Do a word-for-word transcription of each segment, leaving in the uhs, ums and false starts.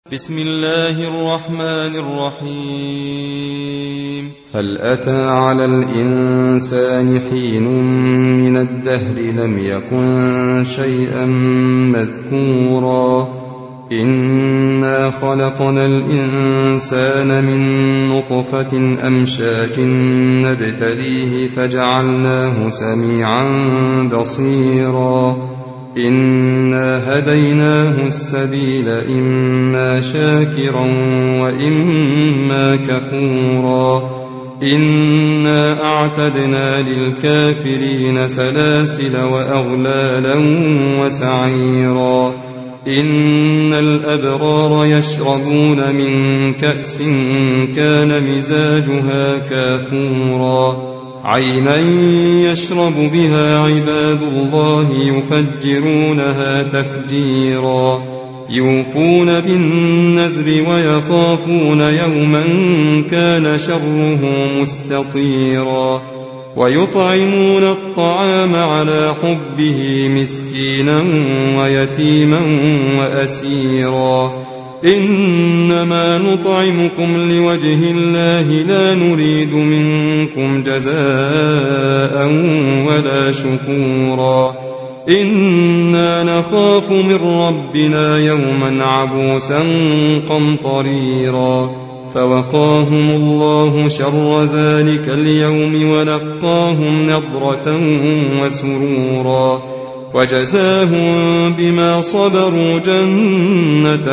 بسم الله الرحمن الرحيم. هل أتى على الإنسان حين من الدهر لم يكن شيئا مذكورا إنا خلقنا الإنسان من نطفة أمشاج نبتليه فجعلناه سميعا بصيرا إنا هديناه السبيل إما شاكرا وإما كفورا إنا أعتدنا للكافرين سلاسل وأغلالا وسعيرا إن الأبرار يشربون من كأس كان مزاجها كافورا عينا يشرب بها عباد الله يفجرونها تفجيرا يوفون بالنذر ويخافون يوما كان شره مستطيرا ويطعمون الطعام على حبه مسكينا ويتيما وأسيرا إنما نطعمكم لوجه الله لا نريد منكم جزاء ولا شكورا إنا نخاف من ربنا يوما عبوسا قمطريرا فوقاهم الله شر ذلك اليوم ولقاهم نضرة وسرورا وجزاهم بما صبروا جنة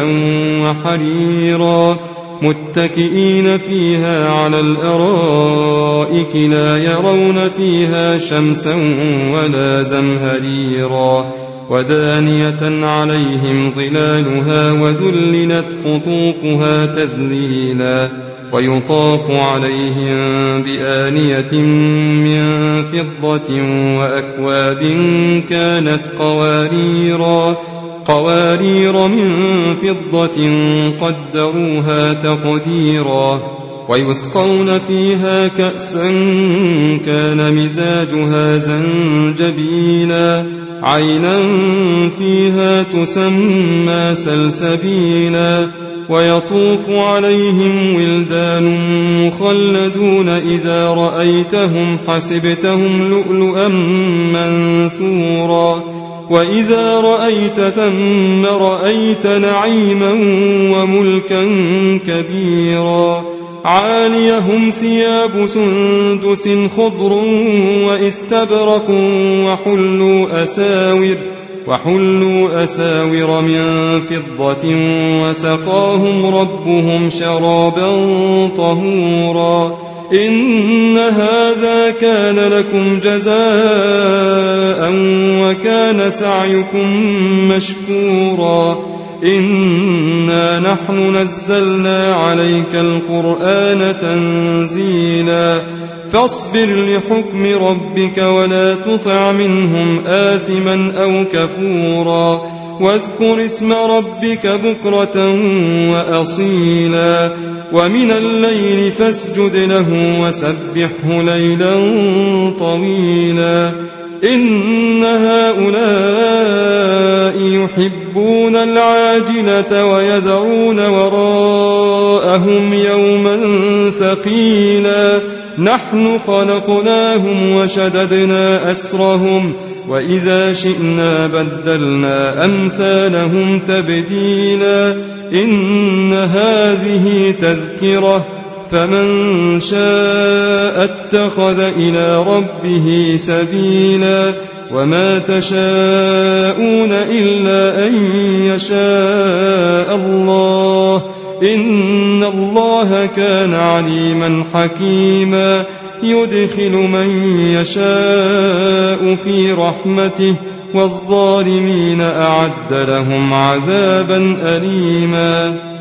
وحريرا متكئين فيها على الأرائك لا يرون فيها شمسا ولا زمهريرا ودانية عليهم ظلالها وذللت قطوفها تذليلا ويطاف عليهم بآنية من فضة وأكواب كانت قواريرا قوارير من فضة قدروها تقديرا ويسقون فيها كأسا كان مزاجها زنجبيلا عينا فيها تسمى سلسبيلا ويطوف عليهم ولدان مخلدون إذا رأيتهم حسبتهم لؤلؤا منثورا وإذا رأيت ثم رأيت نعيما وملكا كبيرا عاليهم ثياب سندس خضر واستبرق وحلوا أساور وحلوا أساور من فضة وسقاهم ربهم شرابا طهورا إن هذا كان لكم جزاء وكان سعيكم مشكورا إنا نحن نزلنا عليك القرآن تنزيلا فاصبر لحكم ربك ولا تطع منهم آثما أو كفورا واذكر اسم ربك بكرة وأصيلا ومن الليل فاسجد له وسبحه ليلا طويلا إن هؤلاء يحبون العاجلة ويذرون وراءهم يوما ثقيلا نحن خلقناهم وشددنا أسرهم وإذا شئنا بدلنا أمثالهم تبديلا إن هذه تذكرة فمن شاء اتخذ إلى ربه سبيلا وما تشاءون إلا أن يشاء الله إن الله كان عليما حكيما يدخل من يشاء في رحمته والظالمين أعد لهم عذابا أليما.